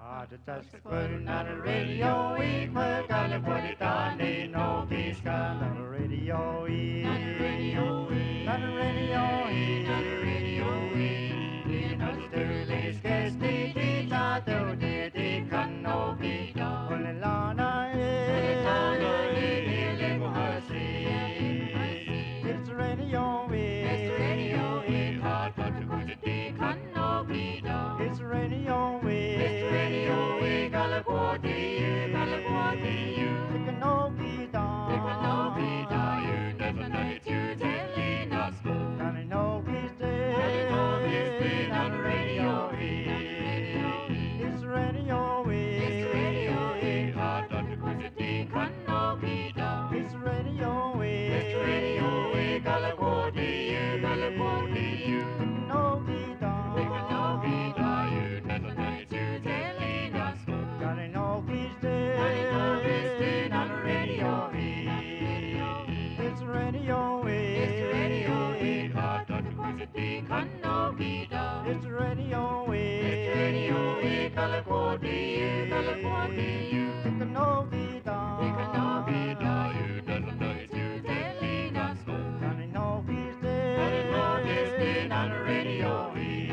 Just putting on the radio, we put on the put it on, ain't no peace on the radio, on the radio, on the radio, on the radio, in the Sterling Sketchy, Tita, Dodi, can no be done. Olilana, it's the radio, it's the radio, hard but the good can no be done. It's the radio, it's the radio, Galaporti, it can no be done. It can no be done. You never know it, you telling us more. And I know he's dead. On the radio, it's the radio, it's the radio, hard but the good can no be done. It's the radio, it's the radio, Galaporti, it can no be done. It can no be done. You never know it, you telling us more. And I know he's dead. On the radio, it's the radio, it's the radio, hard but the good can no be done. It's the radio, it's the radio, Galaporti, it can no be done. It can no be done. You never know it, you telling us more. And I know he's dead. And I know he's dead on the radio.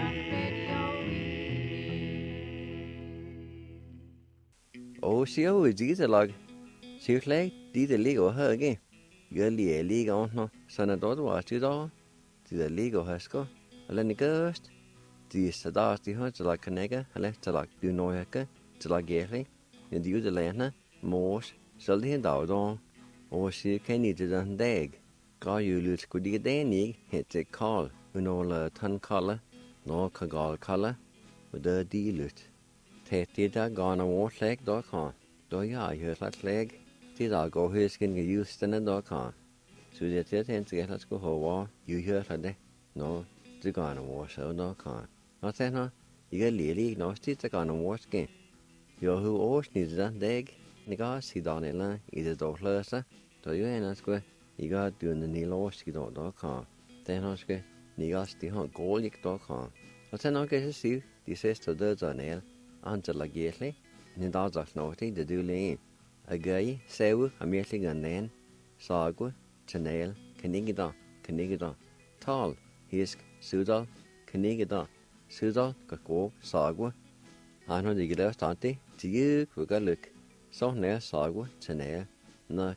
Siêu gì thế log, siêu lấy đi từ Lego hơn cái, giờ lìa Lego nó, sau này đó tôi chứ đó, thì từ Lego hết có, lên cái cái, thì sau đó thì họ sẽ là cái này cái, hay sẽ là điều nói cái, sẽ là ghé lấy, nhưng điều từ lên á, mốt, sau đó hiện đạo đó, siêu cái này từ đằng đeg, có nhiều lúc có đi cái đeg này, hiện tại call, nó là thân call, nó cái gall call, và đỡ đi lúc. Thế đã gone a war leg đó con, đó giờ hiểu là leg, thì đã có hơi skin cái use tên đó con, sự việc thế thì sẽ là có hồ war, hiểu là đấy, nó chỉ gone a war số đó con, nó thế nó, cái lì nó chỉ sẽ gone a war skin, giờ hữu ớt như thế đấy, này có xí đó này là, cái đó là sao, đó giờ nó sẽ cái đường này lo xí đó con, thế nó sẽ này có xí họ cố lịch đó con, nó thế nó cái xí, thì sẽ từ đó này. Until I get it, and that's a naughty to do lane. A guy, sew, a merely gun then, sagwa, chanel, canigida, tall, hisk, sudal, canigida, sudal, kako, sagwa. I know the get started, to you, we got look. So near sagwa, chanel, nuck,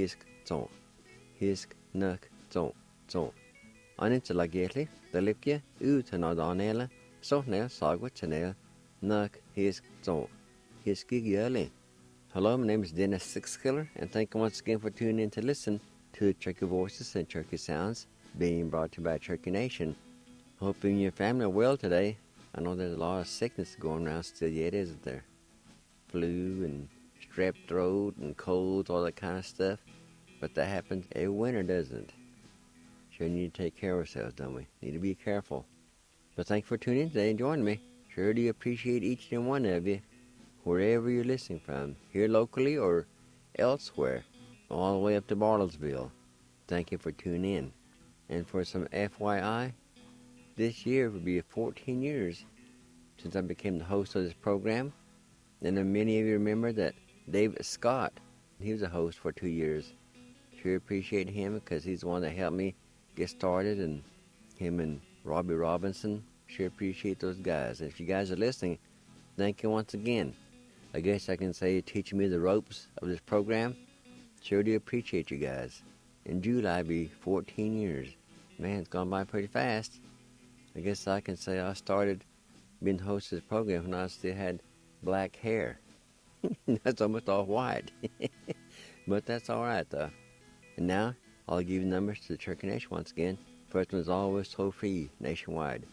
hisk, nuck, ton. Until I get it, the lip ye, ut another anela, so near sagwa, chanel. Nuck, his gig. Hello, my name is Dennis Sixkiller, and thank you once again for tuning in to listen to Turkey Voices and Turkey Sounds being brought to you by Turkey Nation. Hope you and your family are well today. I know there's a lot of sickness going around still yet, isn't there? Flu and strep throat and colds, all that kind of stuff. But that happens every winter, doesn't it? Sure need to take care of ourselves, don't we? Need to be careful. But thank you for tuning in today and joining me. Sure do appreciate each and one of you, wherever you're listening from, here locally or elsewhere, all the way up to Bartlesville. Thank you for tuning in. And for some FYI, this year will be 14 years since I became the host of this program. And then many of you remember that David Scott, he was a host for 2 years. Sure appreciate him because he's the one that helped me get started, and him and Robbie Robinson. Sure appreciate those guys. And if you guys are listening, thank you once again. I guess I can say teaching me the ropes of this program. Sure do appreciate you guys. In July, it'll be 14 years. Man, it's gone by pretty fast. I guess I can say I started being the host of this program when I still had black hair. That's almost all white. But that's all right, though. And now, I'll give you numbers to the Turkey Nation once again. First one is always toll-free nationwide.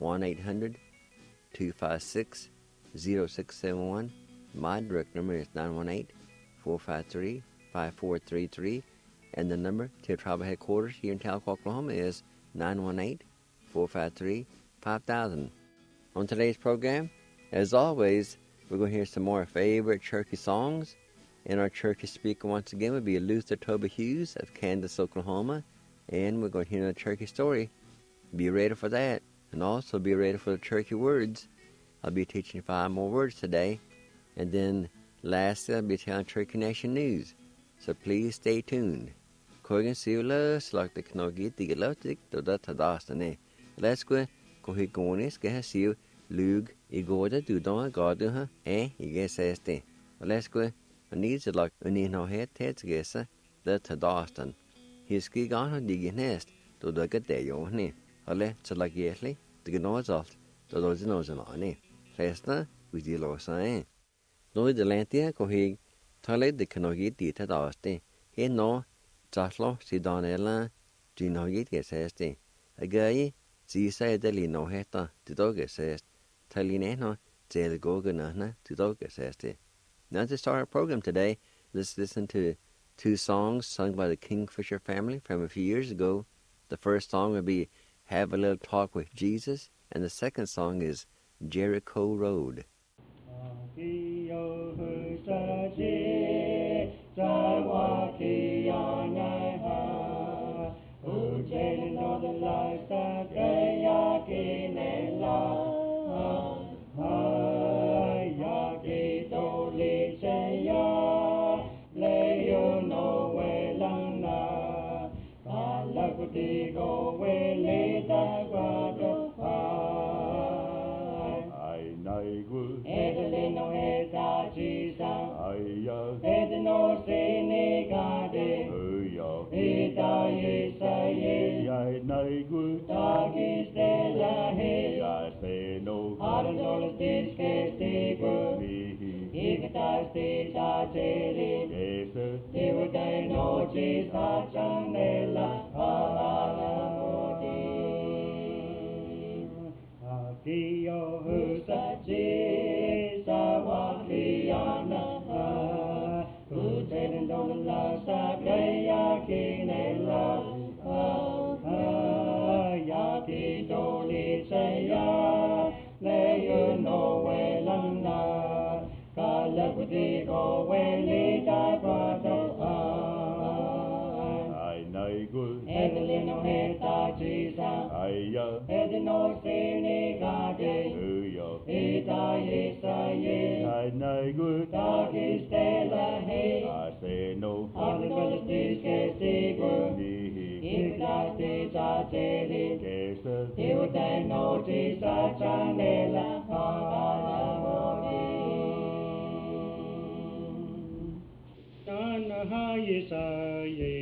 1-800-256-0671. My direct number is 918-453-5433. And the number to the tribal headquarters here in Tahlequah, Oklahoma is 918-453-5000. On today's program, as always, we're going to hear some more favorite Cherokee songs. And our Cherokee speaker once again will be Luther Toba Hughes of Candace, Oklahoma. And we're going to hear another Cherokee story. Be ready for that. And also be ready for the Cherokee words. I'll be teaching you 5 more words today. And then lastly, I'll be telling Turkey Nation news. So please stay tuned. Kogan siula slag the knogi digelotik to that tadastane. Let's go Kohikonis get siu lug igoda do don garduha guess este. Let's go needs like unino head heads gessa the tadastan. His ski gone digging nest to the get there yoni. Ale tsalagierli the gnozalt to those nose on. Resta with the loss sign. No the lantia kohig tale the knogi di tadaste. He no Taslo si Donella Gino Sesti. A gay, si say deli no heta to doga sest. Talineno, Zel Goganana to doga sesti. Now to start our program today, let's listen to two songs sung by the Kingfisher family from a few years ago. The first song will be Have a Little Talk with Jesus, and the second song is Jericho Road. Telling all the lies that Yakin and love. Yaki toli chaya, Leo no welana. Kalakuti go welita guado. I know Edelino heta jisa. Edino senegade. Ita yesaye. I know Dagi stella he. I say no. Adolos disque stigo. Ikata stita cheli. Yes. Tiwada no jisa chanela. Akio husachi sawakiana. Telling all the lies that Yakin and love. Yaki toli chaya, Leo no welana. Kalakuti go welita guado. I know good. Edelino heta jisa. Edino senegade. Ita yesaye. I know good. Dagi stella he. I say no. Adolos disque stigo. Ikata stita cheli. Tiwada no jisa chanela. Tanaha yesaye.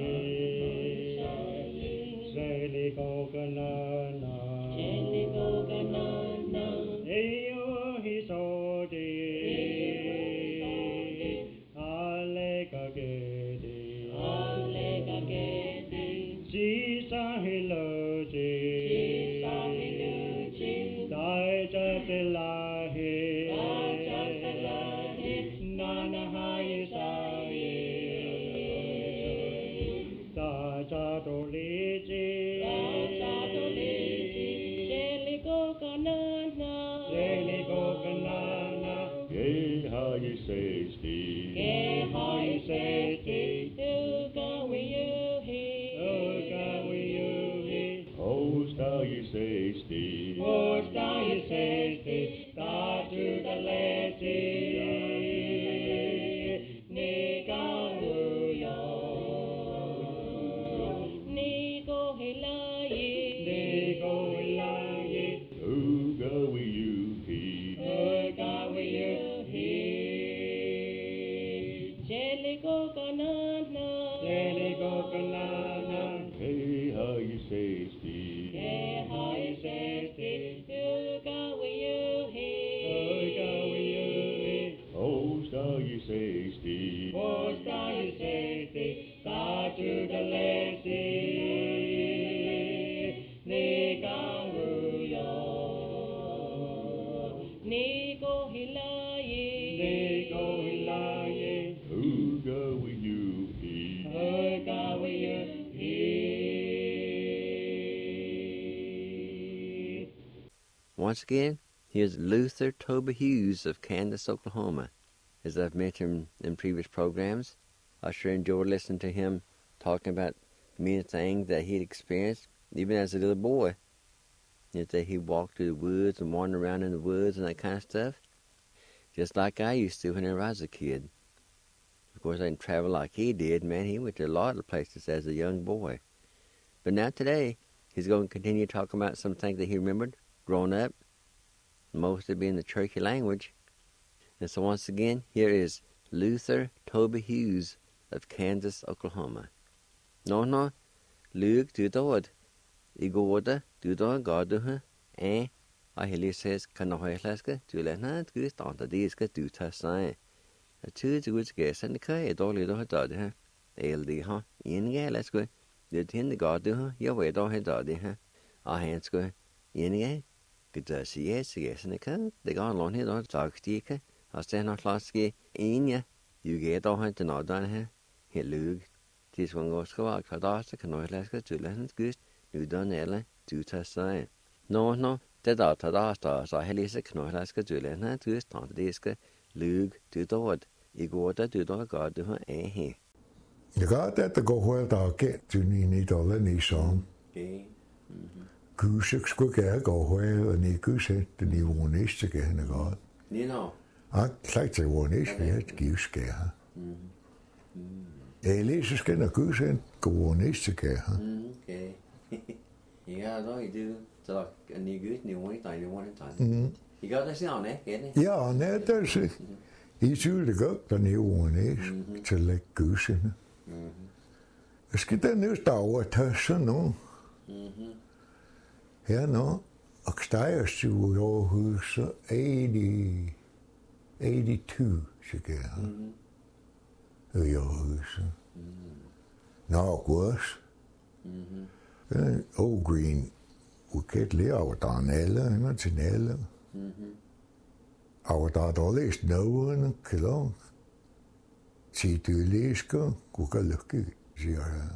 Zeli goganana. Zeli goganana. Eyo hisodi. Alekagedi. Alekagedi. Jisa hiloji. Jisa hiloji. Daija telahi. Daija telahi. Nanaha yesaye. Daija doliji. Daija doliji. Zeli goganana. Zeli goganana. Geha yesesti. Geha yesesti. Uga wiyuhi. Uga wiyuhi. Osta yesesti. Osta yesesti. Tatu dalesi. Nika wuyo. Niko hilayi. Niko hilayi. Uga wiyuhi. Uga wiyuhi. Jeliko kanana. Jeliko kanana. Geha yesesti. Geha yesesti. Uga wiyuhi. Uga wiyuhi. Osta yesesti. Osta yesesti. Tatu dalesi. Nika wuyo. Niko hilayi. Niko hilayi. Uga wiyuhi. Uga wiyuhi. Once again, here's Luther Toba Hughes of Candace, Oklahoma. As I've mentioned in previous programs, I sure enjoyed listening to him talking about many things that he'd experienced, even as a little boy. That he walked through the woods and wandered around in the woods and that kind of stuff. just like I used to when I was a kid. Of course, I didn't travel like he did, man. He went to a lot of places as a young boy. But now today, he's going to continue talking about some things that he remembered growing up, most of it being the Cherokee language. And so once again, here is Luther Toby Hughes of Kansas, Oklahoma. No, Luke Dudod, Igoda, Dudon Garduha, I says, Kanahoelaska, Tulana, Gust on the Diska Duta sign. A two to which guess and the Kai, a dolly do her daddy, huh? LD, huh? Let's go. Did him the Gardu, your way do her daddy, huh? Our hands go. Good to see yes, and the cut. They got along here, don't talk sticker. I stand not last ski, you get all her to not done here. He Luke. This one goes go out, Kadasta, Kanoilaska, Tulans, Gust, you done Ella, Duta sign. No, det er der så heldigvis knøjlaske dølene du stand diske lug du dod I går der du dod gør du har her. Jeg gør det der går vel der get du ni dollar ni som. Kusik skulle gøre gå vel og ni kuset det ni wonis til gerne godt. Ni no. Klart til wonis det gives gøre. Elise skal der kuset gå wonis til gerne. Okay. Ja, då I do. Så ni good ni want ni want time. You got this on Ja, nej, det er så. I synes det godt, der ni wonis til lægge kusene. Skal der nu stå til sådan noget? Her nu, og stejers til Aarhus 82, siger jeg. I Aarhus. Nå, gos. Old Green, vi kan lide over der en alder, en til alder. Over der er dårligst noget, klar. Til du læsker, du kan lykke, siger jeg.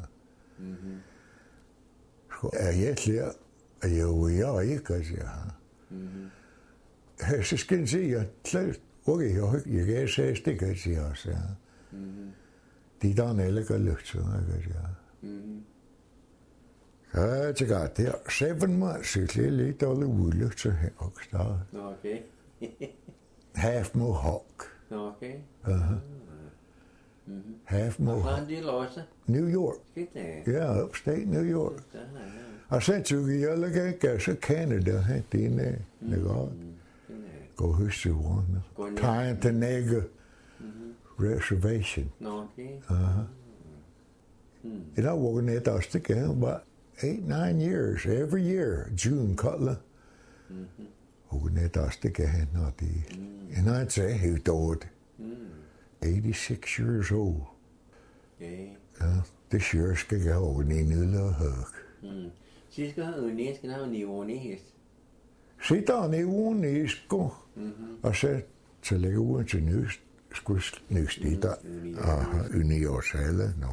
Så er jeg lærer, at jeg ikke, siger jeg. Så skal jeg sige, at okay, jeg kan sige, at det kan sige, siger jeg. De der en alder kan lykke, siger jeg. Ja, det gør det. 7 months, så er det lidt dårligt udlygt, så her og start. Okay. Half Mohawk. Okay. Half Mohawk. New York. Ja, upstate New York. Og så tog jeg alle så Canada, det er godt. Gå huske til one. Tyontaga Reservation. Okay. And I walked in that house again about 8-9 years, every year, June Cutler. Walked in that house again, not the. And I'd say he died 86 years old. This year skal jeg over i Nilla Høg. Så skal have en skal have en unik. Se der en unik gå. Og så lægger ud til nyst. Skulle nyst i der. Universelle, no.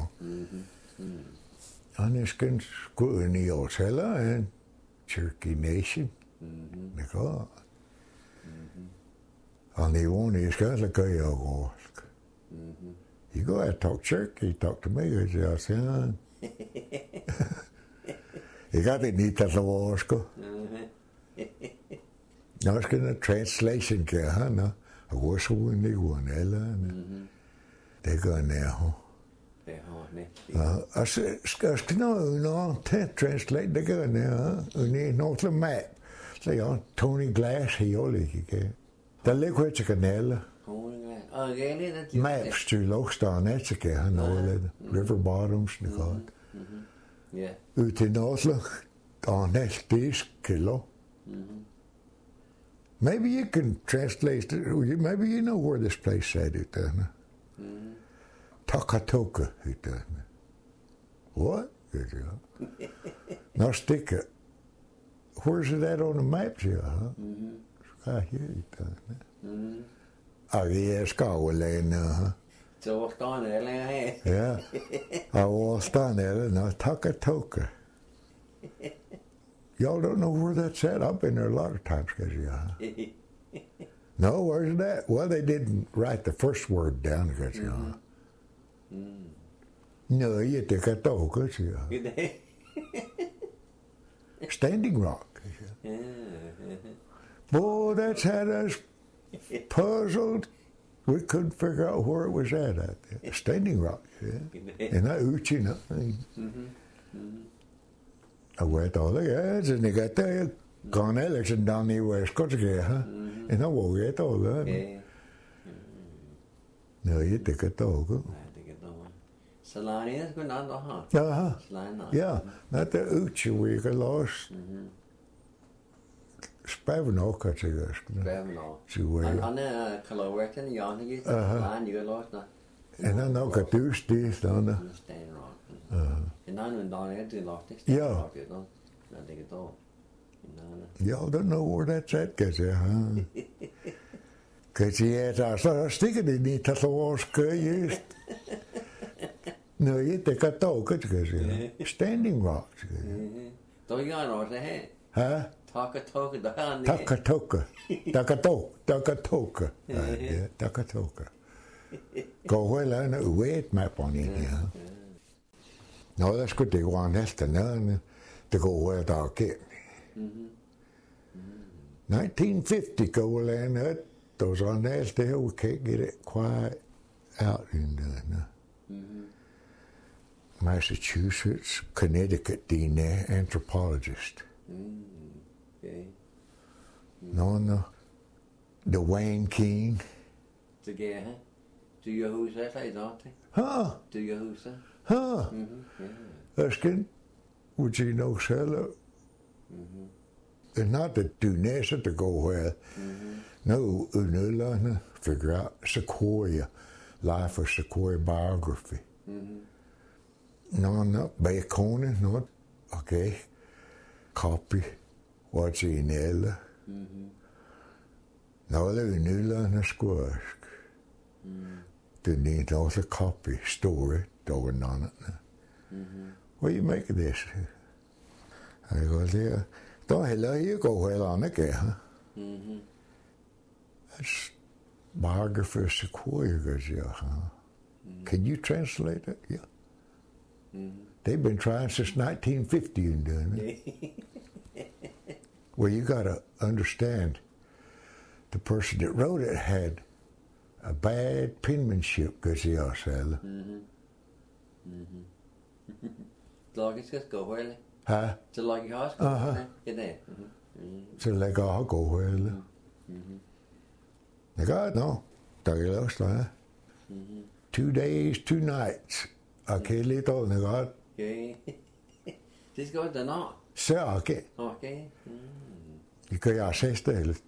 Han skal gå universelle en Cherokee Nation. Det går. Og det unik skal så gør jeg også. You go and talk Cherokee, talk to me, I said, you got it neat as a wasko. Now it's going to translation, no? I was when they won, Ella. They go now. I said, no, translate, they go now. You need not the map. Say, Tony Glass, he only get. The liquid canal. Maps til Logstar, Etsikær, han overlevede. River Bottoms, det godt. Ud til Nordsjælland, der er næst disk kilo. Maybe you can translate it, maybe you know where this place said it then. Takatoka, it done. What? Now stick it. Where's it at on the map, huh? Right here, it done. Jeg skal overleve. Så hvor står det eller her? Ja. Og hvor står det eller? Takatoka. Y'all don't know where that's at? I've been there a lot of times, cause No, where's that? Well, they didn't write the first word down, cause No, you take a toka, Standing Rock. Boy, that's had us puzzled. We couldn't figure out where it was at out there. Standing Rock, yeah. And I Uchina. I went all the guys and they got there. Gone election down the West Coast again, and I walked it all that. No, you take it all. Salani is good on the hunt. Yeah, not the Uchi we got lost. Spavno, cut you guys. Spavno. And then Calowerton, Yanni, and you lost that. And I know got two steers down there. Stand rock. And I know down there, they lost it. Yeah. I think it's all. Y'all don't know where that's at, cause huh? Cause I started sticking in it at the walls, cause no, you take a talk, cause Standing Rocks. So you know what huh? Takatoka, the hand. Takatoka. Yeah, Takatoka. Go well on a weight map on it, yeah. No, that's good. They want us to know to go where they'll get. 1950 go land it. Those on that there we can't get it quite out in there. Massachusetts, Connecticut, DNA anthropologist. Okay. No. The Wayne King. To get huh? Do you who's that I don't think? Huh? Do you who's that? Huh? Yeah. That's good. Would you know seller? And not to do nessa to go where. No, Unula, figure out Sequoia, Life of Sequoia biography. No, Bacon, no, okay. Copy, what's in Ella. No, the Unula, no squash. The need also copy, story, going on it. What do you make of this? I go there. Don't hello, you go well on it, huh? That's biography of Sequoia, goes, yeah, huh? Can you translate it? Yeah. They've been trying since 1950 in doing it. Well, you got to understand, the person that wrote it had a bad penmanship, goes, yeah, Sally. Logis go well. Huh? To like your house? Get there. Så lægger jeg gå vel. Jeg gør no. Der er også der. 2 days, 2 nights. Okay, lidt over det godt. Okay. Det skal godt nå. Så okay. Okay. Det kan jeg se stille.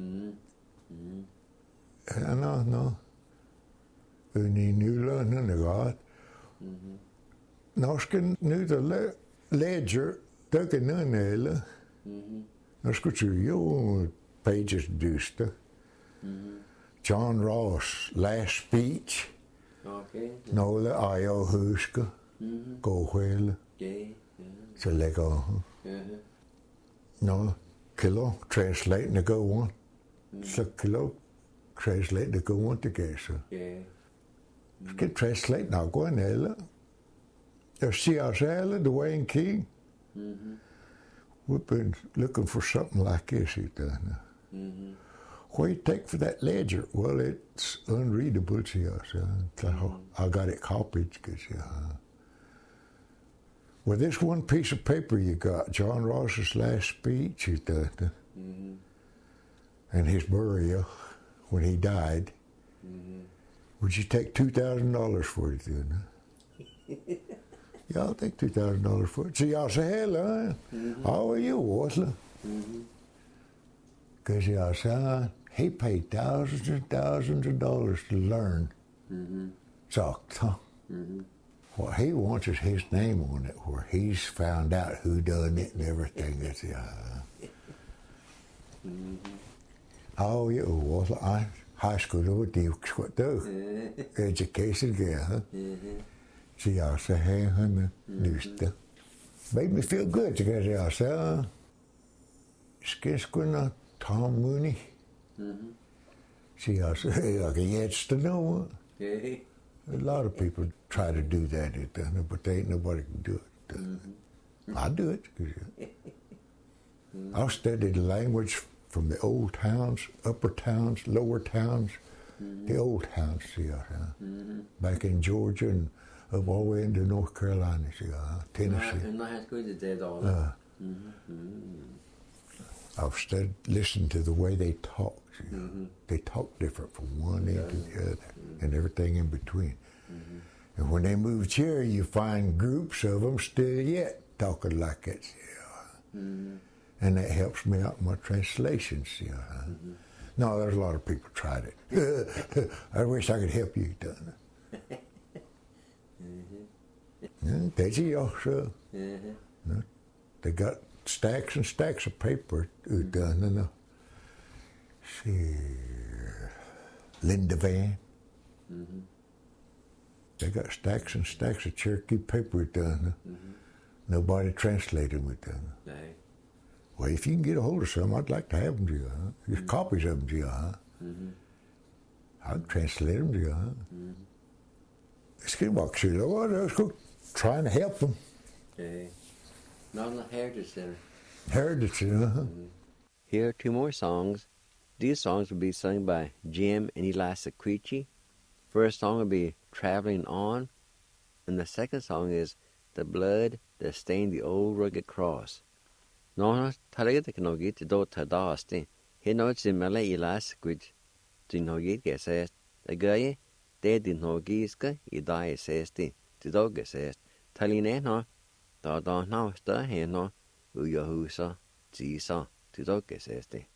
Ja, no. I Nylund er godt. Norsken nyder ledger, dukke ned nu skulle du jo pages dyste. John Ross, Last Speech. Okay. Nogle af jeg husker. Gå hele. Så lægger no, kilo translate the go on. So kilo translate the go on together. Skal translate now go on hele. Jeg ser os alle, the Wayne King. We've been looking for something like this. What do you take for that ledger? Well, it's unreadable. I got it copied. Well, this one piece of paper you got, John Ross's last speech, and his burial when he died. Would you take $2,000 for it then? Yeah, I'll take $2,000 for it. See, y'all say, hello, how are you, Water? Because y'all say, he paid thousands and thousands of dollars to learn. So, what he wants is his name on it, where he's found out who done it and everything. That's how are you, Water? I high school, what do you do? Education, yeah. See, I say, hey, honey, nyste. Made me feel good, because I say, Skinskuna, Tom Mooney. See, I say, hey, I can yet to know. A lot of people try to do that, but there ain't nobody can do it. I do it. I studied the language from the old towns, upper towns, lower towns, the old towns, back in Georgia and up all the way into North Carolina, Tennessee. I've listened to the way they talk. They talk different from one end to the other, and everything in between. And when they moved here, you find groups of them still yet talking like it. And that helps me out in my translations. No, there's a lot of people tried it. I wish I could help you, done. That's it also. They got stacks and stacks of paper done. See, Linda Van. They got stacks and stacks of Cherokee paper done. Nobody translated them done. Well, if you can get a hold of some, I'd like to have them, Just copies of them, I'll translate them, Let's go trying to help them. Not in the Heritage Center. Heritage Center, Here are two more songs. These songs will be sung by Jim and Eli Sequici. First song will be Traveling On, and the second song is The Blood That Stained the Old Rugged Cross. No, talaga no get to do tadasti. He knows the Malay Eli Sequici. Do no get says the guy, they did no giska, he died says the dog says. Taline no, da now stir he no, uyahusa, zisa, to dog says the.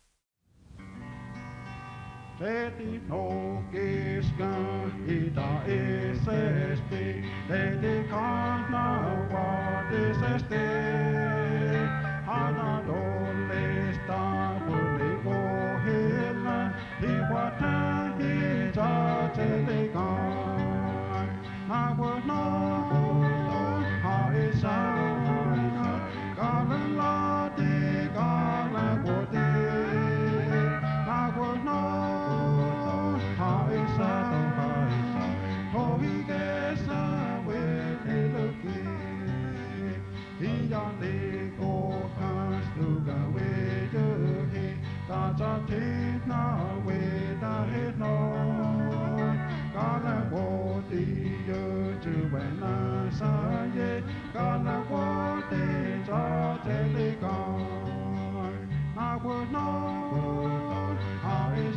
Leti no giska, ida SST, leti kana what SST. Hana dolesta, puli go hela, he wata he jate gan. I would know how it's gala la de gala wote. I would know how it's oh he gets away looking. He only go to go away to he. That's a tip now way that it no. Gala wote to when I say it. Gala wote jate gan. I would know how it's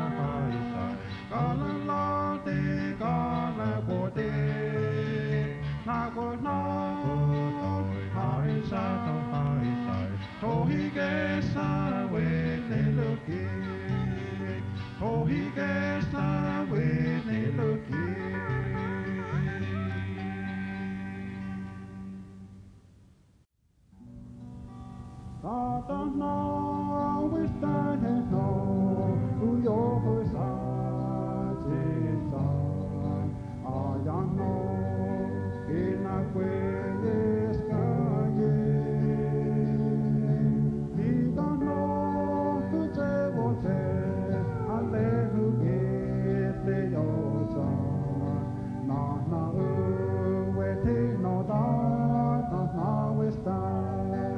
gala la de gala wote. I would know how it's oh he gets away looking. Oh he gets away looking. I don't know which time I know who your side is on. I don't know in a way is he don't know who say what I let who get the ocean. Na waiting no doubt, na we stand.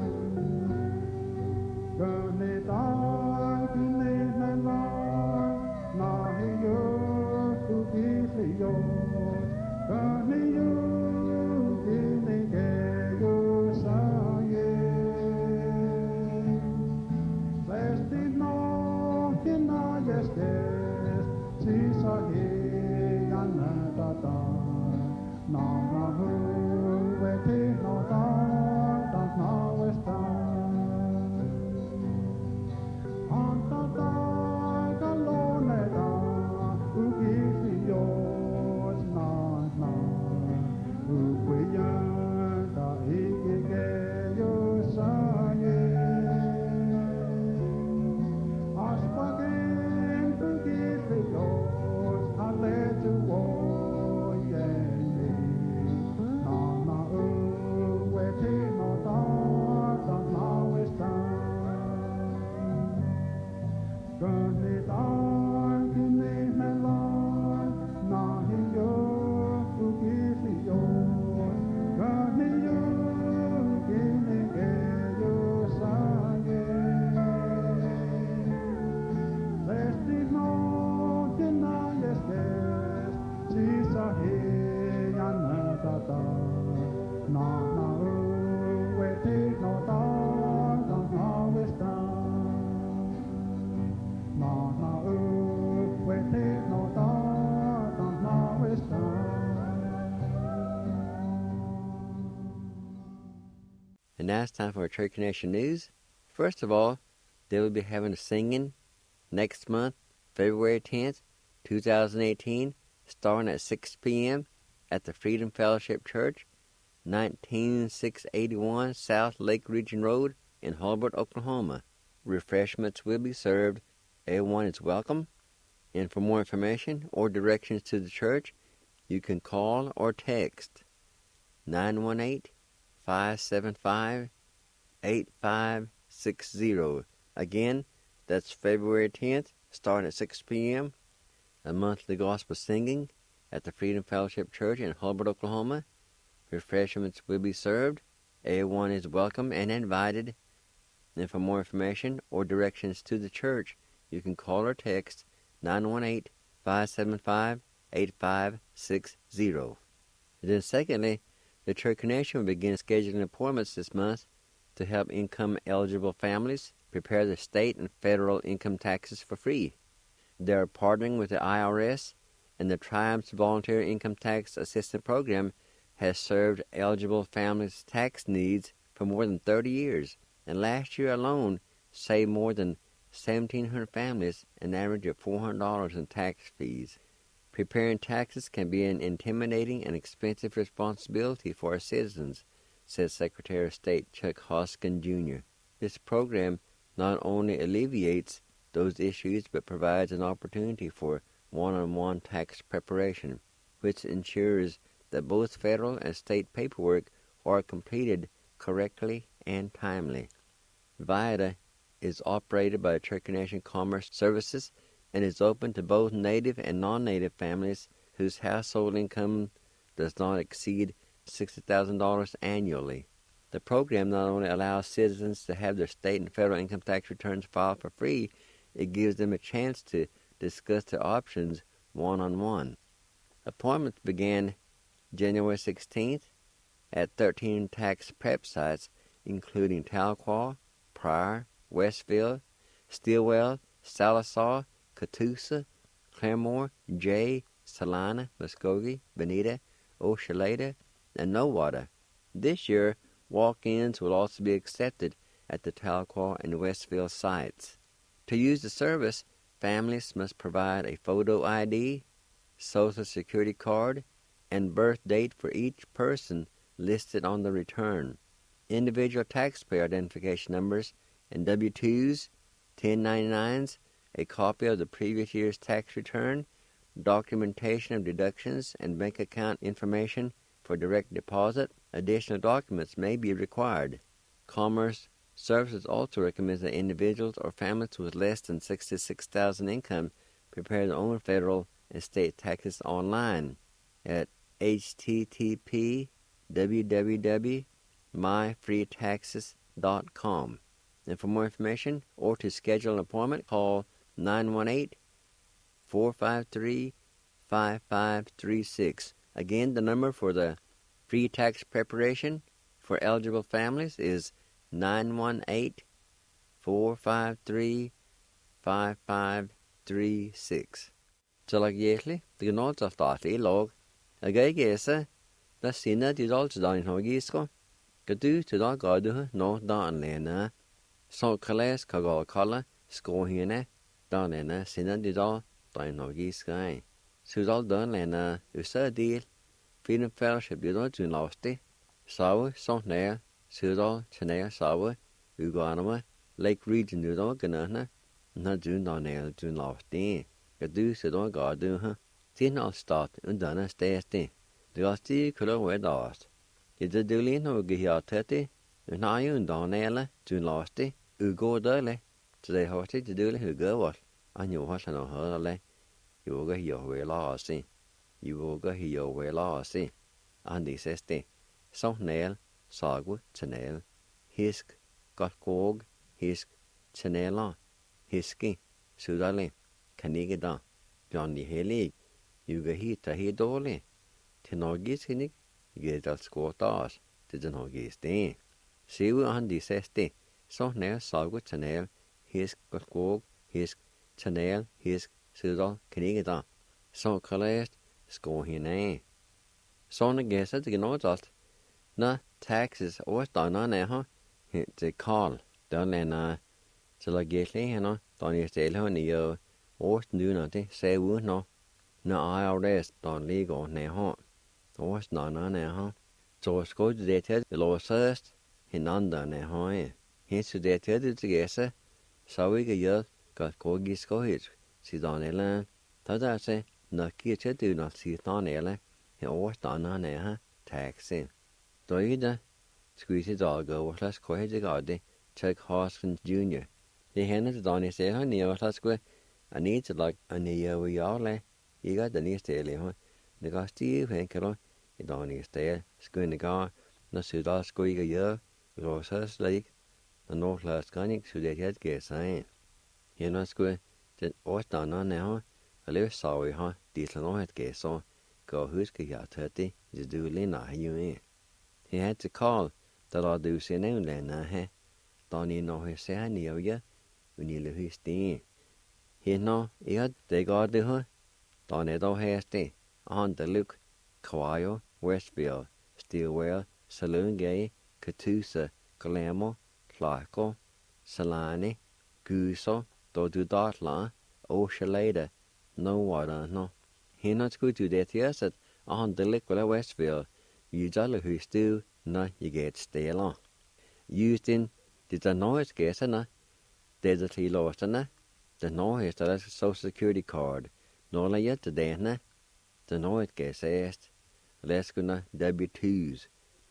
Gönne dag, gönne lag, na you who gives yours. Gönne you, gönne get your Lesti no kina yestes, si sahi anata na hu weti no da na westa. Anta da galone da, ugi yours na uguya da ige yo saye. Aspagen forgive the Lord, I let you go, na weti no da na westa. Gönne dag, gönne mellan, na yo forgive yours. Gönne you, gönne get your side. And now it's time for our Church Connection news. First of all, they will be having a singing next month, February 10th, 2018, starting at 6 p.m. at the Freedom Fellowship Church, 19681 South Lake Region Road in Hulbert, Oklahoma. Refreshments will be served. Everyone is welcome. And for more information or directions to the church, you can call or text 918-575-8560. Again, that's February 10th, starting at 6 p.m. A monthly gospel singing at the Freedom Fellowship Church in Hulbert, Oklahoma. Refreshments will be served. Everyone is welcome and invited. And for more information or directions to the church, you can call or text 918-575-8560. Then secondly, the Church Connection will begin scheduling appointments this month to help income-eligible families prepare their state and federal income taxes for free. They are partnering with the IRS, and the Triumph's Volunteer Income Tax Assistance Program has served eligible families' tax needs for more than 30 years, and last year alone saved more than 1,700 families an average of $400 in tax fees. Preparing taxes can be an intimidating and expensive responsibility for our citizens, said Secretary of State Chuck Hoskin, Jr. This program not only alleviates those issues but provides an opportunity for one-on-one tax preparation, which ensures that both federal and state paperwork are completed correctly and timely. VITA is operated by Church Connection Commerce Services and is open to both native and non-native families whose household income does not exceed $60,000 annually. The program not only allows citizens to have their state and federal income tax returns filed for free, it gives them a chance to discuss their options one-on-one. Appointments began January 16th at 13 tax prep sites, including Tahlequah, Pryor, Westville, Stilwell, Sallisaw, Catoosa, Claremore, Jay, Salina, Muskogee, Bonita, Oshaleta, and Nowata. This year, walk-ins will also be accepted at the Tahlequah and Westville sites. To use the service, families must provide a photo ID, Social Security card, and birth date for each person listed on the return. Individual taxpayer identification numbers and W-2s, 1099s, a copy of the previous year's tax return, documentation of deductions, and bank account information for direct deposit. Additional documents may be required. Commerce Services also recommends that individuals or families with less than $66,000 income prepare their own federal and state taxes online at http://www.myfreetaxes.com. And for more information or to schedule an appointment, call 918-453-5536. Again, the number for the free tax preparation for eligible families is 918-453-5536. Talagyeatli, the gnolls of Thotli log, a gay gesa, the sinner did all to dine hogisco, Gadu to dog godu, no don lena, so cales cagal collar, scohine, don lena, sinner did all dine hogisky. Sudal don lena, usa deal, Freedom Fellowship did all to losty, saw, so nair, Sudal, Chanea, saw, Uganama, Lake Region did all ganana, not doing don nail, doing losty. Gadu to dog godu, Tin all start, undana stay. The Osti could have weighed lost. Is the Dulin or Gihiateti, and I own Donella, to losty, Ugo Dully, to the horty to Dully who go what, and you watch no hurley. You will go your way lossy. You will go your way lossy. And he says, so nail, sagwood, nail, hisk, got gog, hisk, nail, hisky, sudali, canigada, John the Hilly, you go hit a he dolly. Tinogis hinig, get al squatas, did the nogis day. See we on the sesti, so nail, sagwood, nail, hisk, got gog, hisk, nail, hisk, sudal, canigada. So collect, score hine. So na guess at the gnodalt. Nå, taxes årstående nær her. Til Karl. Der lander til at gætte hende. Der er stille hende i årstående til. Sagde ud nå. Når jeg er der, der ligger nær her. Årstående nær her. Så skulle det til at lade sædest. Hinanden nær her. Hens det til at gæsse. Så ikke gjør. Godt gå give skåret. Siden eller. Der sig. Når giver til at når siden eller. Her årstående nær her. Taxi. Der er det. Skulle til dag over slags køje til gade. Chuck Hoskins Jr. Det hænder til dagen i stedet her nede, og slags skulle. Og nede til lag. Og nede over jævle. I gør den i stedet her. Det går stive hænkere. I dagen i stedet. Skulle gå. Når syddag skulle ikke gøre. Vi lå så slik. Når noget slags grænik. Så det helt gør sig. Her skulle den årstående nær. Og løs så i her. Det er sådan noget gør så. Gå huske jeg til det. Det du lige nær jo i. Her er til Karl. Der er du se nævnlænder her. Der er når jeg ser han i øje. Og lille høste. Her når det går det her. Der er dog her sted. Anderluk, Kvajo, Westfield, Stilwell, Salungay, Catoosa, Glamour, Clarko, Salani, Guso, Dodu Dartla, Oshalada, no water no. Her når skulle du det til os, at Anderluk eller Westfield. Ujalle høste. Når jeg get stiller. Justin, det er noget gæsserne. Det er til låserne. Det er noget der social security card. Når jeg til denne. Det er noget gæssest. Læskerne W2s.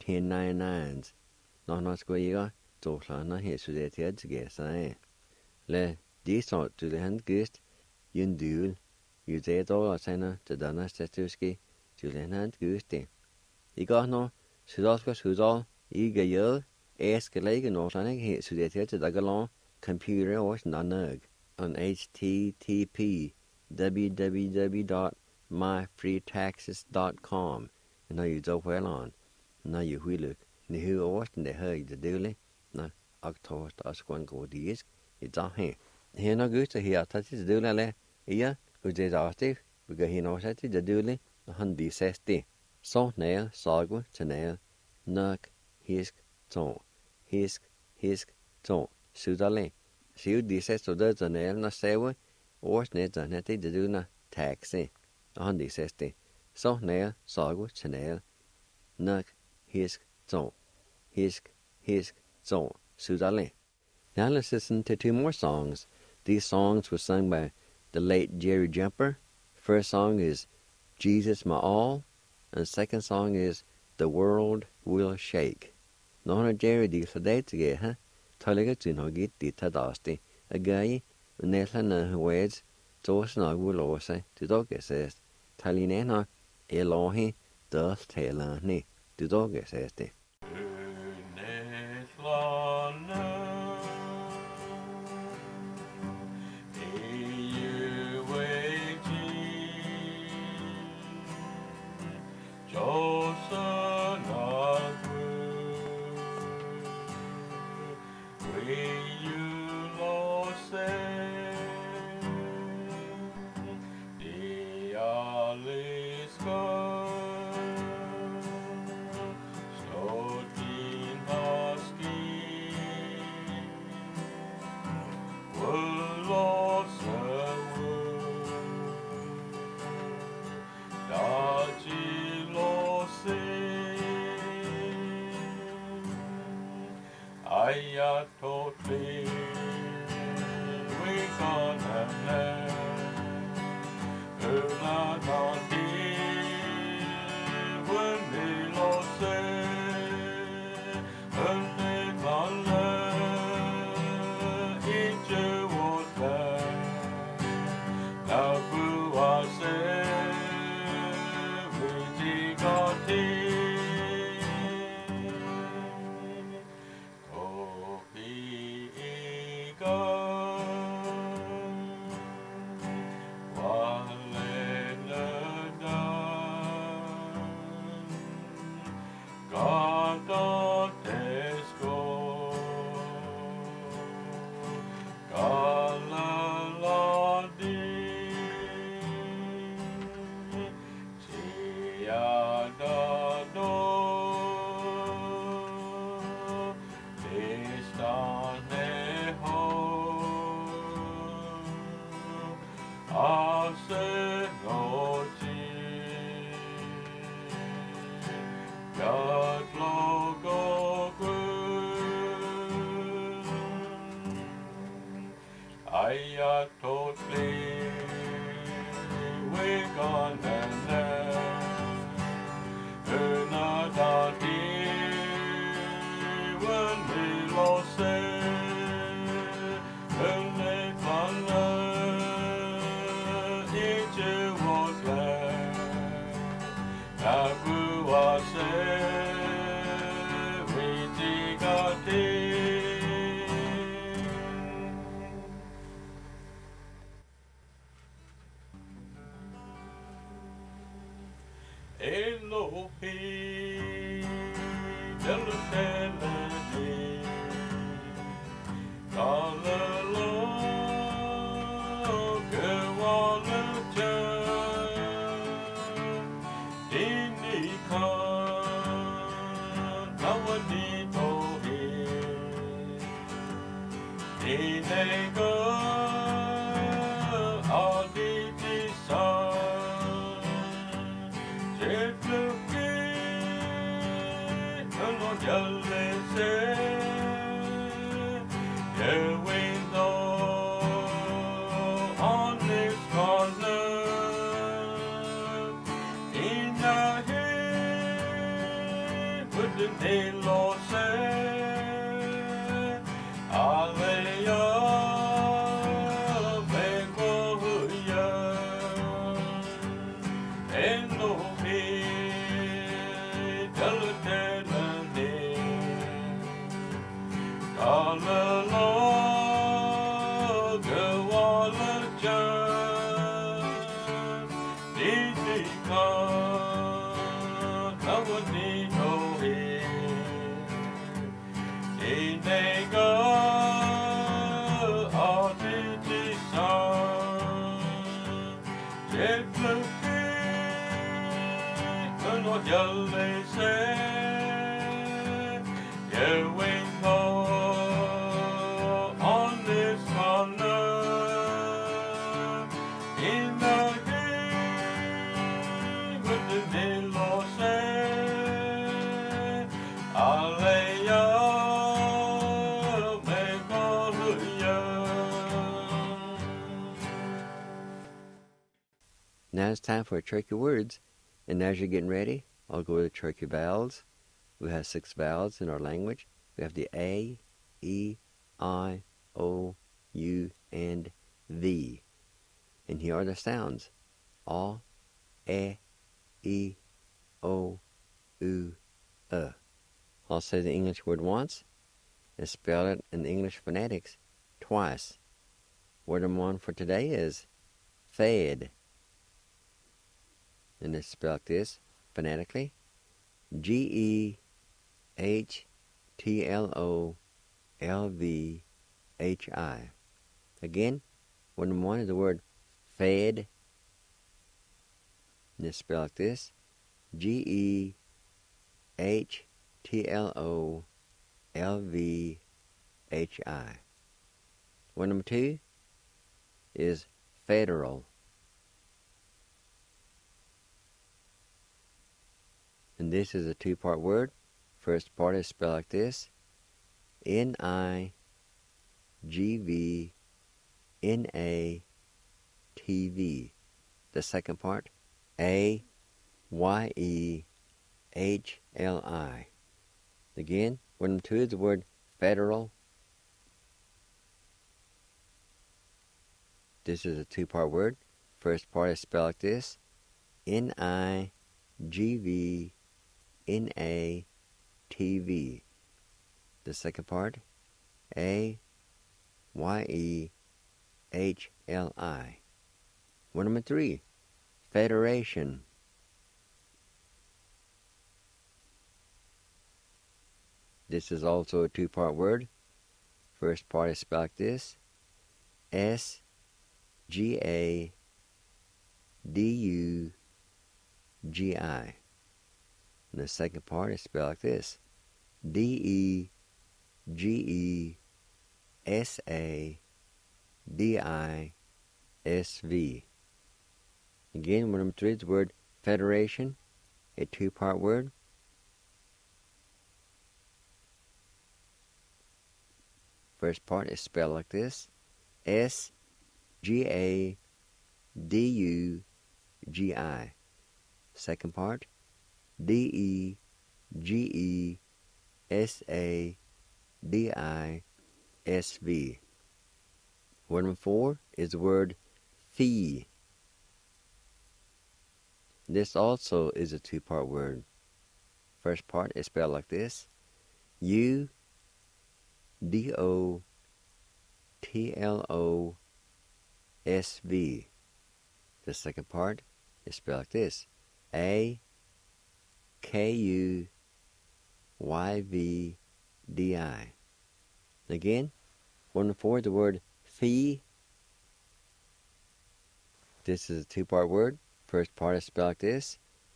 1099s. Når skulle jeg så slående her så det til at gæsse. Lad de så til det han gæst. En dyl. Jeg det dog at sende til denne statistiske. Til den han gæst det. I går nu. Sydal, ikke gjør, skal lægge noget sådan her, så det er til at gøre computer og sådan noget. On http www.myfreetaxes.com. Når I så på eller når I vil det hører årsten det her i det dele, når oktober der skal gå disk i dag her. Her når gutter her tager til det dele eller ja, og det er også det, vi kan hende også til det dele, og han viser det. Så nær, sago til nær, nok, hisk, to, sudale. Siv de sæt så der til nær, når save, årsnet der nær det dødner taxi, og han de sæt det. Så nær, sago til nær, nok, hisk, to, sudale. Now let's listen to two more songs. These songs were sung by the late Jerry Jumper. First song is Jesus My All. And the second song is The World Will Shake. Når Jerry de så det til her, taler til noget det til dagste. Og gøy, og næsten words, så snak vil lov sig til doggesæst. Talinæner, Elohi, død talerne, til doggesæst. Now it's time for Cherokee words, and as you're getting ready, I'll go to the Cherokee vowels. We have 6 vowels in our language. We have the A, E, I, O, U, and V. And here are the sounds. A, E, O, U, I'll say the English word once and spell it in English phonetics twice. Word number 1 for today is fed. And it's spelled this phonetically. G-E-H-T-L-O-L-V-H-I. Again, word number 1 is the word fed. And it's spelled like this. G-E-H-T-L-O-L-V-H-I. Word number 2 is federal. And this is a 2-part word. First part is spelled like this. N-I-G-V-N-A-T-V. The second part, A-Y-E-H-L-I. Again, word number 2 is the word federal. This is a 2-part word. First part is spelled like this. N-I-G-V-N-A-T-V. The second part, A-Y-E-H-L-I. Word number 3, federation. This is also a 2-part word. First part is spelled like this. S-G-A-D-U-G-I. And the second part is spelled like this. D-E-G-E-S-A-D-I-O-N. SV. Again, number 3 is the word federation, a two-part word. First part is spelled like this: S-G-A-D-U-G-I. Second part, D-E-G-E-S-A-D-I-S-V. Word number 4 is the word fee. This also is a two-part word. First part is spelled like this: U-D-O-T-L-O-S-V. The second part is spelled like this: A-K-U-Y-V-D-I. Again, word number 4 is the word fee. This is a two-part word. First part is spelled like this: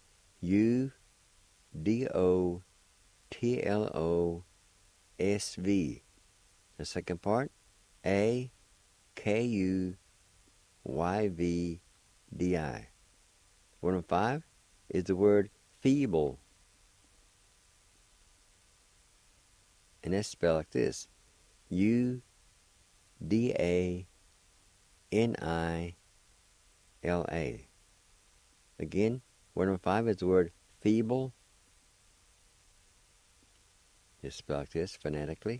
U-D-O-T-L-O-S-V. The second part, A-K-U-Y-V-D-I. Word number 5 is the word feeble. And it's spelled like this: U-D-A-N-I-L-A. Again, word number 5 is the word feeble. It's spelled like this phonetically: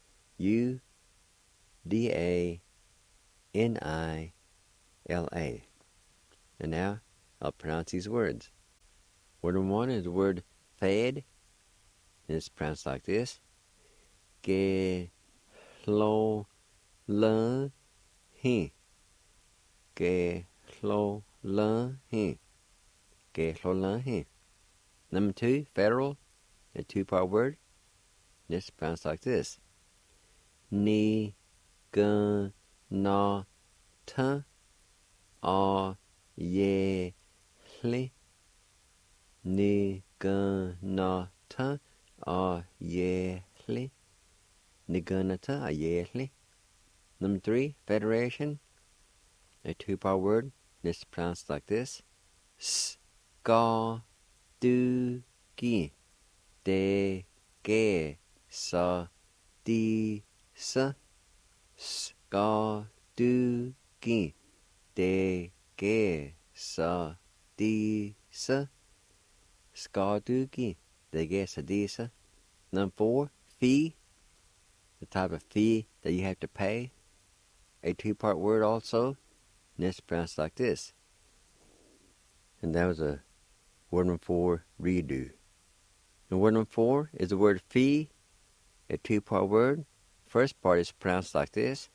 U-D-A-N-I-L-A. And now I'll pronounce these words. Word number 1 is the word fed. And it's pronounced like this: Ge-lo-le-hin. Ge-lo-le-hin. Ge-lo-le-hin. Number 2, federal, a two-part word. And it's pronounced like this: Ni-gun-na-ta-a-ye-hli. Ni-gun-na-ta-a-ye-hli. Ni-gun-na-ta-a-ye-hli. Number 3, federation, a two-part word. And it's pronounced like this: S-ka-du-gi. De-ge-sa-di-sa. S-ka-du-gi. De-ge-sa-di-sa. Ska-du-gi. De-ge-sa-di-sa. Number 4, fee, the type of fee that you have to pay. A two-part word also, and it's pronounced like this. And that was a word number 4 redo. And word number 4 is the word fee, a two-part word. First part is pronounced like this: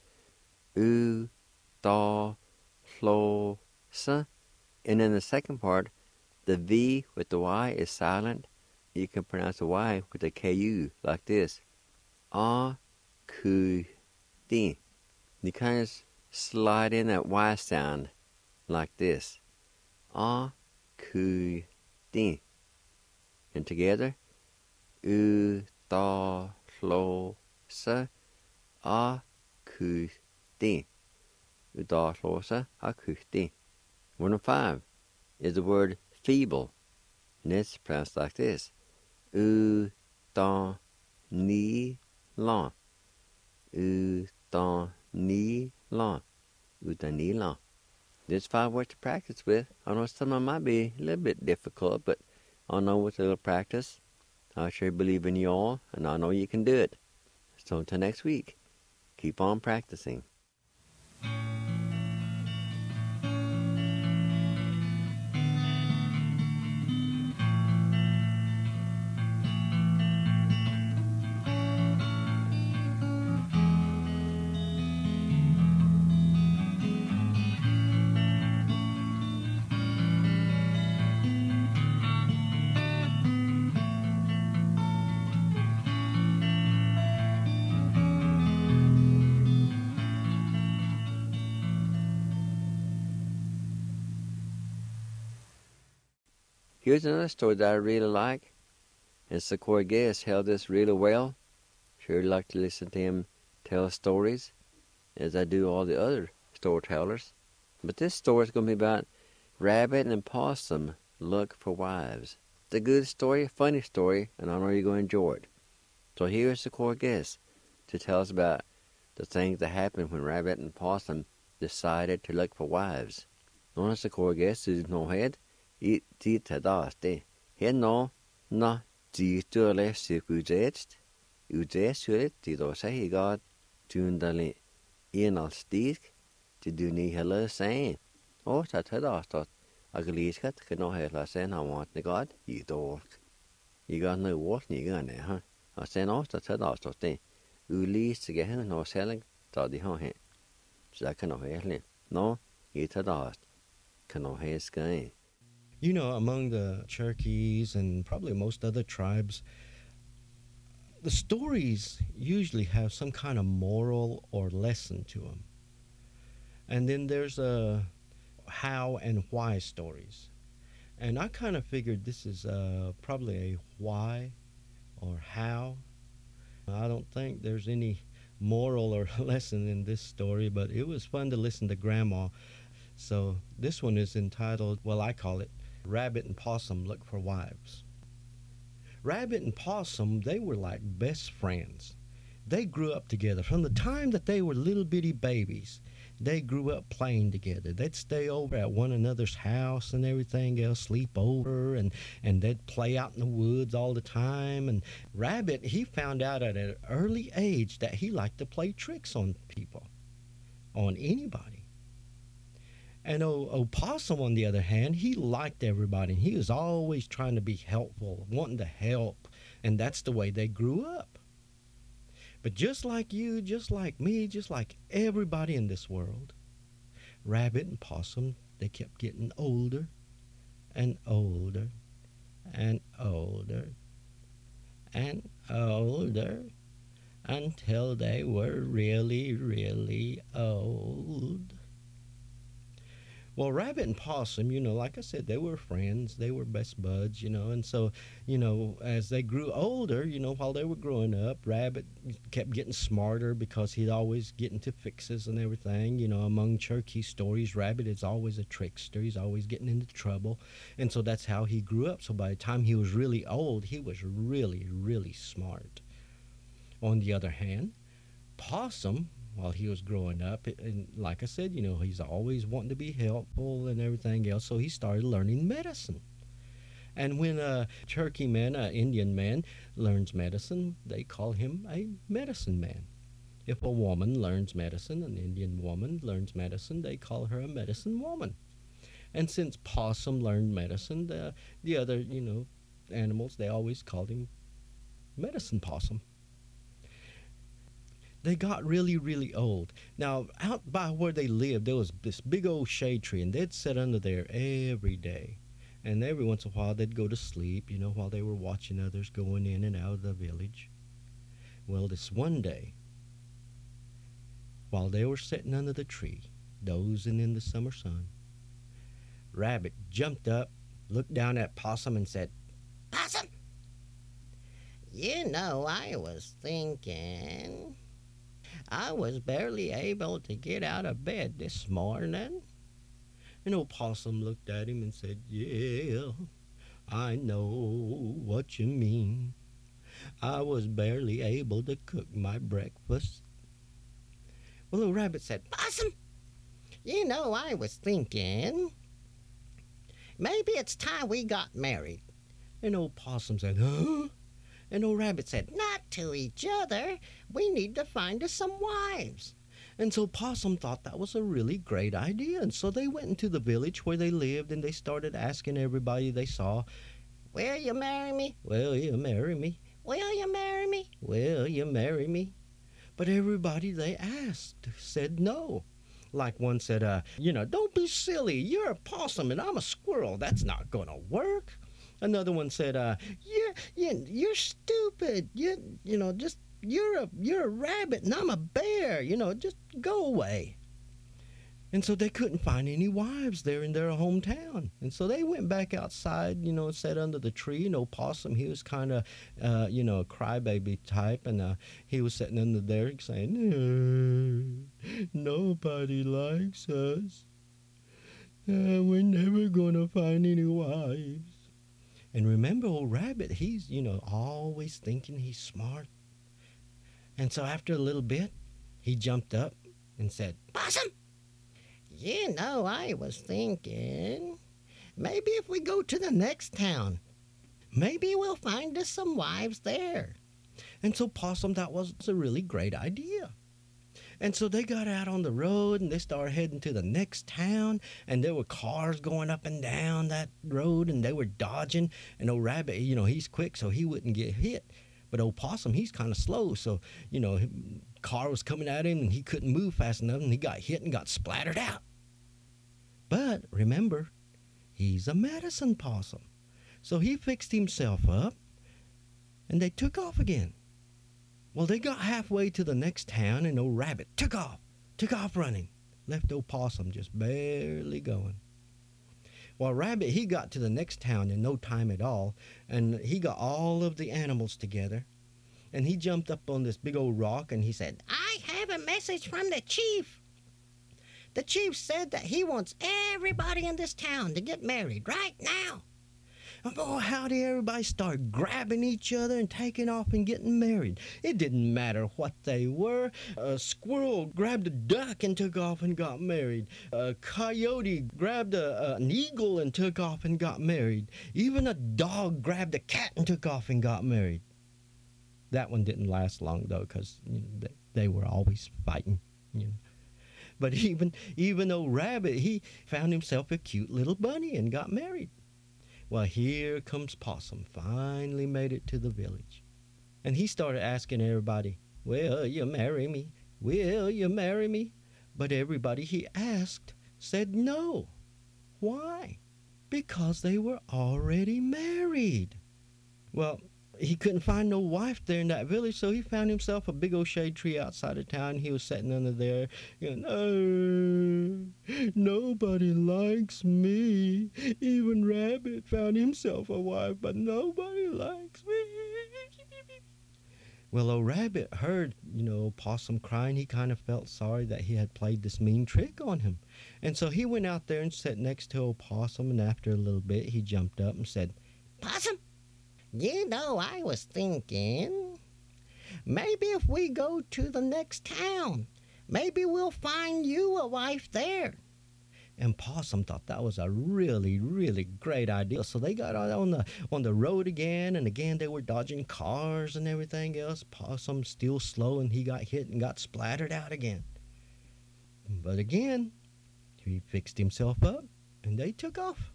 U-da-lo-sa. And then the second part, the V with the Y is silent. You can pronounce the Y with a K-U like this: A-ku-di. You kind of slide in that Y sound like this: A-ku-di. And together, U-da-lo-sa. A-ku-di. U-da-lo-sa. A-ku-di. Word number 5 is the word feeble. And it's pronounced like this: U-da-ni-lan. U-da-ni-lan. U-da-ni-lan. There's 5 words to practice with. I know some of them might be a little bit difficult, but I know with a little practice, I sure believe in you all, and I know you can do it. So until next week, keep on practicing. Here's another story that I really like, and Sequoia Guest held this really well. Sure like to listen to him tell stories, as I do all the other storytellers. But this story is going to be about Rabbit and Possum look for wives. It's a good story, a funny story, and I know you're going to enjoy it. So here's the core guest to tell us about the things that happened when Rabbit and Possum decided to look for wives. Någon the core guest is no head, it did daste. Head no, na, dito le sikujet, ujet dito say God, tundali, in al stik, to do ni hello saying. Oh, that daste. Agliskat can no hella saying I want the God, you dork. You got no work, you got it, huh? I said, oh, that's daste. Ulis to get him no selling, toddy ho he. So I can no hear no, it daste. Can no hear sky. You know, among the Cherokees and probably most other tribes, the stories usually have some kind of moral or lesson to them. And then there's a how and why stories. And I kind of figured this is probably a why or how. I don't think there's any moral or lesson in this story, but it was fun to listen to Grandma. So this one is entitled, well, I call it, Rabbit and Possum Look for Wives. Rabbit and Possum, they were like best friends. They grew up together. From the time that they were little bitty babies, they grew up playing together. They'd stay over at one another's house and everything else, sleep over, and they'd play out in the woods all the time. And Rabbit, he found out at an early age that he liked to play tricks on people, on anybody. And Possum, on the other hand, he liked everybody. He was always trying to be helpful, wanting to help, and that's the way they grew up. But just like you, just like me, just like everybody in this world, Rabbit and Possum, they kept getting older and older and older and older until they were really, really old. Well, Rabbit and Possum, you know, like I said, they were friends. They were best buds, you know. And so, you know, as they grew older, you know, while they were growing up, Rabbit kept getting smarter because he'd always get into fixes and everything. You know, among Cherokee stories, Rabbit is always a trickster. He's always getting into trouble. And so that's how he grew up. So by the time he was really old, he was really, really smart. On the other hand, Possum, while he was growing up, and like I said, you know, he's always wanting to be helpful and everything else, so he started learning medicine. And when a Cherokee man, an Indian man, learns medicine, they call him a medicine man. If a woman learns medicine, an Indian woman learns medicine, they call her a medicine woman. And since Possum learned medicine, the other, you know, animals, they always called him Medicine Possum. They got really, really old. Now, out by where they lived, there was this big old shade tree, and they'd sit under there every day. And every once in a while, they'd go to sleep, you know, while they were watching others going in and out of the village. Well, this one day, while they were sitting under the tree, dozing in the summer sun, Rabbit jumped up, looked down at Possum, and said, "Possum, you know, I was thinking... I was barely able to get out of bed this morning." And old Possum looked at him and said, "Yeah, I know what you mean. I was barely able to cook my breakfast." Well, old Rabbit said, "Possum, you know, I was thinking, maybe it's time we got married." And old Possum said, "Huh?" And old Rabbit said, "Not to each other. We need to find us some wives." And so Possum thought that was a really great idea. And so they went into the village where they lived, and they started asking everybody they saw, "Will you marry me? Will you marry me? Will you marry me? Will you marry me?" But everybody they asked said no. Like one said, you know, "Don't be silly. You're a possum and I'm a squirrel. That's not going to work." Another one said, "You're stupid. You know, just you're a rabbit and I'm a bear. You know, just go away." And so they couldn't find any wives there in their hometown. And so they went back outside, you know, and sat under the tree. You know, Possum, he was kind of, you know, a crybaby type. And he was sitting under there saying, "Nobody likes us. we're never going to find any wives. And remember, old Rabbit, he's, always thinking he's smart. And so after a little bit, he jumped up and said, Possum, I was thinking, maybe if we go to the next town, maybe we'll find us some wives there. And so Possum, that was a really great idea. And so they got out on the road and they started heading to the next town, and there were cars going up and down that road, and they were dodging. And old Rabbit, he's quick, so he wouldn't get hit. But old Possum, he's kind of slow, so, car was coming at him and he couldn't move fast enough, and he got hit and got splattered out. But remember, he's a medicine possum. So he fixed himself up, and they took off again. Well, they got halfway to the next town, and old Rabbit took off running, left old Possum just barely going. Well, Rabbit, he got to the next town in no time at all, and he got all of the animals together, and he jumped up on this big old rock, and he said, I have a message from the chief. The chief said that he wants everybody in this town to get married right now. And boy, how did everybody start grabbing each other and taking off and getting married. It didn't matter what they were. A squirrel grabbed a duck and took off and got married. A coyote grabbed an eagle and took off and got married. Even a dog grabbed a cat and took off and got married. That one didn't last long, though, because they were always fighting. But even old Rabbit, he found himself a cute little bunny and got married. Well, here comes Possum, finally made it to the village. And he started asking everybody, will you marry me? Will you marry me? But everybody he asked said no. Why? Because they were already married. Well, he couldn't find no wife there in that village, so he found himself a big old shade tree outside of town. He was sitting under there, nobody likes me. Even Rabbit found himself a wife, but nobody likes me. Well, old Rabbit heard, Possum crying. He kind of felt sorry that he had played this mean trick on him. And so he went out there and sat next to old Possum, and after a little bit, he jumped up and said, Possum, I was thinking, maybe if we go to the next town, maybe we'll find you a wife there. And Possum thought that was a really, really great idea. So they got on the road again, and again they were dodging cars and everything else. Possum still slow, and he got hit and got splattered out again. But again, he fixed himself up, and they took off.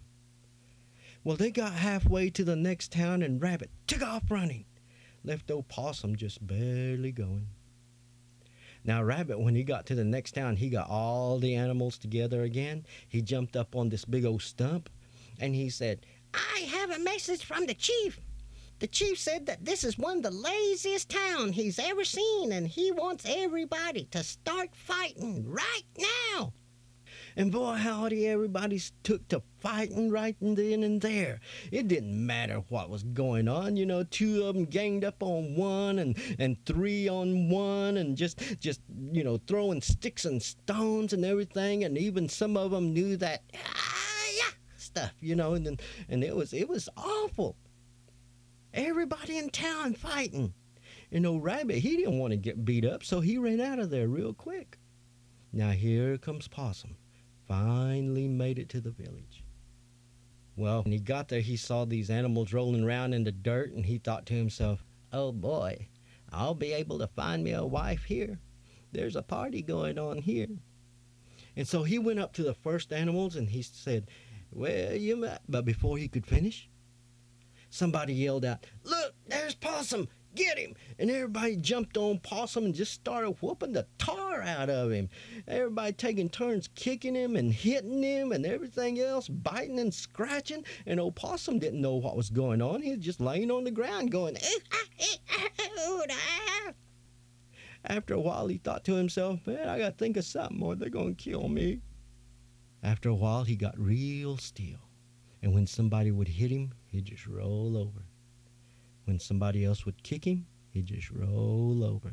Well, they got halfway to the next town, and Rabbit took off running, left old Possum just barely going. Now, Rabbit, when he got to the next town, he got all the animals together again. He jumped up on this big old stump, and he said, I have a message from the chief. The chief said that this is one of the laziest towns he's ever seen, and he wants everybody to start fighting right now. And boy, howdy, everybody took to fighting right then and there. It didn't matter what was going on. Two of them ganged up on one and three on one, and just throwing sticks and stones and everything. And even some of them knew that stuff, and it was awful. Everybody in town fighting. And old Rabbit, he didn't want to get beat up, so he ran out of there real quick. Now here comes Possum. Finally made it to the village. Well, when he got there, he saw these animals rolling around in the dirt, and he thought to himself, oh boy, I'll be able to find me a wife here. There's a party going on here. And so he went up to the first animals, and he said, but before he could finish, somebody yelled out, look, there's Possum. Get him! And everybody jumped on Possum and just started whooping the tar out of him. Everybody taking turns kicking him and hitting him and everything else, biting and scratching. And old Possum didn't know what was going on. He was just laying on the ground going, After a while, he thought to himself, man, I got to think of something or they're going to kill me. After a while, he got real still. And when somebody would hit him, he'd just roll over. When somebody else would kick him, he'd just roll over.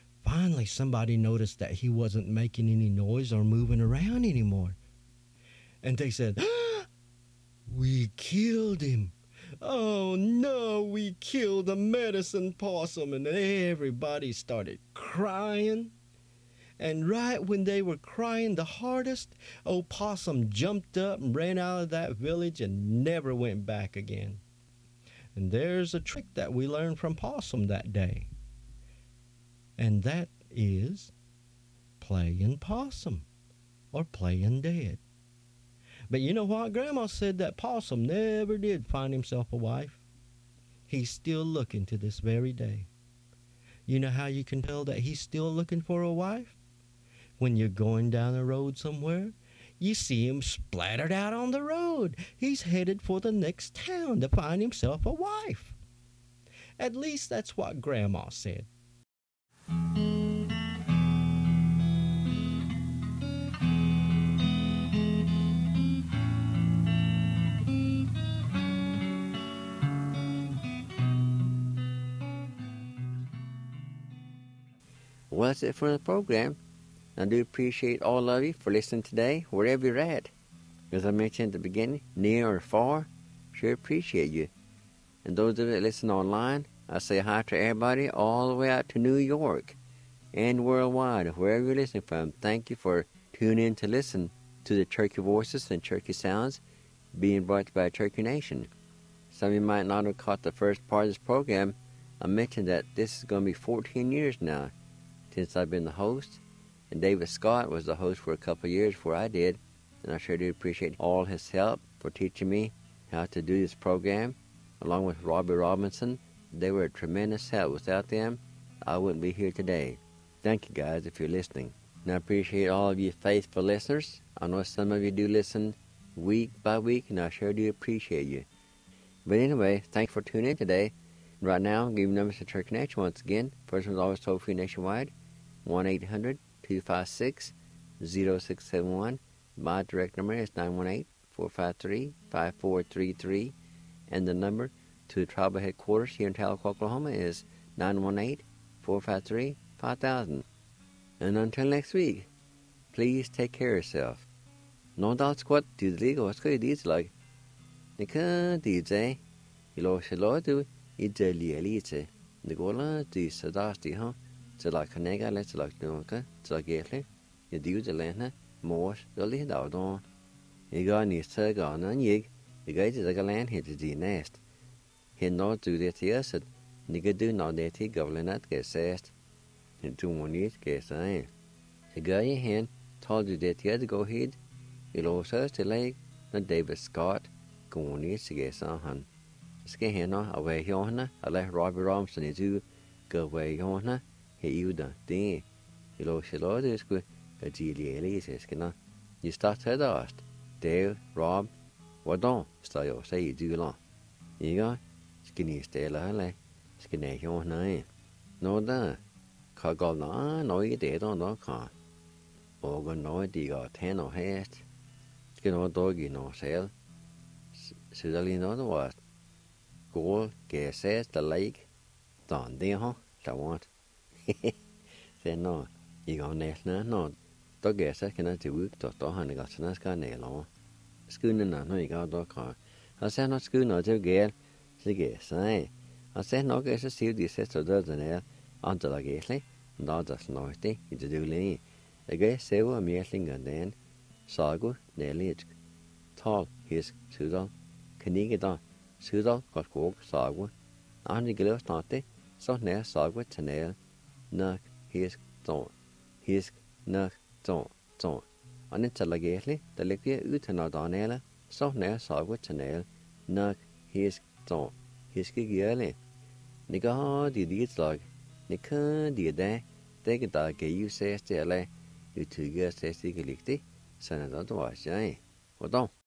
Finally, somebody noticed that he wasn't making any noise or moving around anymore. And they said, we killed him. Oh, no, we killed the medicine possum. And everybody started crying. And right when they were crying the hardest, old Possum jumped up and ran out of that village and never went back again. And there's a trick that we learned from Possum that day. And that is playing possum or playing dead. But you know what? Grandma said that Possum never did find himself a wife. He's still looking to this very day. You know how you can tell that he's still looking for a wife? When you're going down the road somewhere, you see him splattered out on the road. He's headed for the next town to find himself a wife. At least that's what Grandma said. Well, that's it for the program. I do appreciate all of you for listening today, wherever you're at. As I mentioned at the beginning, near or far, sure appreciate you. And those of you that listen online, I say hi to everybody all the way out to New York and worldwide, wherever you're listening from. Thank you for tuning in to listen to the Turkey Voices and Turkey Sounds being brought by Turkey Nation. Some of you might not have caught the first part of this program. I mentioned that this is going to be 14 years now since I've been the host. And David Scott was the host for a couple of years before I did, and I sure do appreciate all his help for teaching me how to do this program, along with Robbie Robinson. They were a tremendous help. Without them, I wouldn't be here today. Thank you guys if you're listening. And I appreciate all of you faithful listeners. I know some of you do listen week by week, and I sure do appreciate you. But anyway, thanks for tuning in today. Right now, I'm giving numbers to Turkey Nation once again. First one's always toll-free nationwide, 1-800-256-0671. My direct number is 918-453-5433. And the number to the tribal headquarters here in Tahlequah, Oklahoma is 918-453-5000. And until next week, please take care of yourself. No doubt squat to the legal, what's good these like? Nika DJ, Ilo Shalodu, Idelielite, Nicola, the Sadasti, huh? It's like a nega, let's like Dunka, it's like Gately, you do the Lena, Morse, the lead out on. You got any Sergon and Yig, the guy is like a land hit the nest. He not do that here, said, Nigga do not that he goblin at get sassed. And 2 1 years get saying. The guy in hand told you that he had to go ahead. You lost us the leg, not David Scott, go on years to get some. Ske henne away henne, I let Robbie Robinson do go away henne. He you done thing. You lost your lord is good. A G.L. is skinner. You start to dust. Dave, Rob, what don't stay or say you do long. You got skinny stay like skinny henne. No, da. Call no, you did on the car. Organ no, you got 10 or haste. Skin or dog, you know, sale. Suddenly, no, what? Goal, get says the lake. Done there, huh? I want. Say no, you go next no. Dog guess I cannot do it to honey got a nice guy nail. Schooner, no, you got dog car. I said not schooner to get. She guess, I said no, guess I see the sister doesn't air until I guess, not just naughty, it's a dooley. The guy say, well, I'm yelling and then Sago, Nelly, tall, his Sudal, Canigada, Sudal, got walk, Sago, and the girl started, so near Sago to nail. Knock, his don't, his knock, don't. And it's a legally, the liquid utanadonella, so near Sago to nail, knock, his don't, his giggle. Nigga, did it like, Nika, did they get that gay you say, still, you 2 years, says the Galicti, Senator was, eh? What don't?